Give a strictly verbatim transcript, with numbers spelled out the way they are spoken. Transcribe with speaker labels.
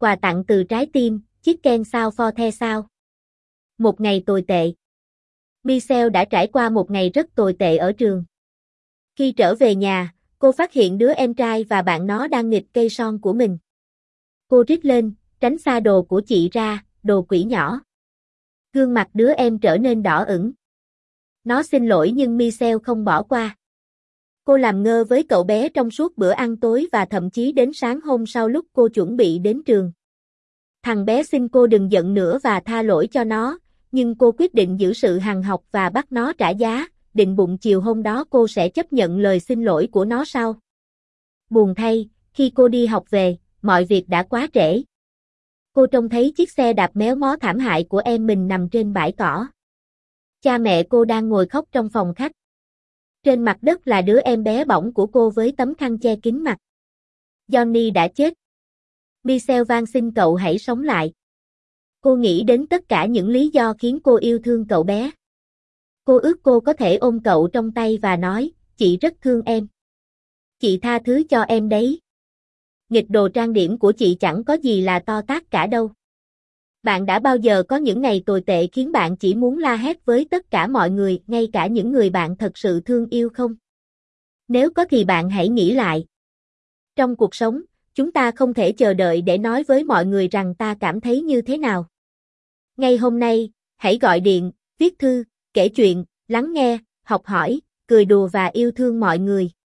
Speaker 1: Quà tặng từ trái tim, Chicken sao for the sao. Một ngày tồi tệ. Michelle đã trải qua một ngày rất tồi tệ ở trường. Khi trở về nhà, cô phát hiện đứa em trai và bạn nó đang nghịch cây son của mình. Cô rít lên, tránh xa đồ của chị ra, đồ quỷ nhỏ. Gương mặt đứa em trở nên đỏ ửng. Nó xin lỗi nhưng Michelle không bỏ qua. Cô làm ngơ với cậu bé trong suốt bữa ăn tối và thậm chí đến sáng hôm sau lúc cô chuẩn bị đến trường. Thằng bé xin cô đừng giận nữa và tha lỗi cho nó, nhưng cô quyết định giữ sự hằn học và bắt nó trả giá, định bụng chiều hôm đó cô sẽ chấp nhận lời xin lỗi của nó sau. Buồn thay, khi cô đi học về, mọi việc đã quá trễ. Cô trông thấy chiếc xe đạp méo mó thảm hại của em mình nằm trên bãi cỏ. Cha mẹ cô đang ngồi khóc trong phòng khách. Trên mặt đất là đứa em bé bỏng của cô với tấm khăn che kín mặt. Johnny đã chết. Michelle van xin cậu hãy sống lại. Cô nghĩ đến tất cả những lý do khiến cô yêu thương cậu bé. Cô ước cô có thể ôm cậu trong tay và nói, chị rất thương em. Chị tha thứ cho em đấy. Nghịch đồ trang điểm của chị chẳng có gì là to tát cả đâu. Bạn đã bao giờ có những ngày tồi tệ khiến bạn chỉ muốn la hét với tất cả mọi người, ngay cả những người bạn thật sự thương yêu không? Nếu có thì bạn hãy nghĩ lại. Trong cuộc sống, chúng ta không thể chờ đợi để nói với mọi người rằng ta cảm thấy như thế nào. Ngay hôm nay, hãy gọi điện, viết thư, kể chuyện, lắng nghe, học hỏi, cười đùa và yêu thương mọi người.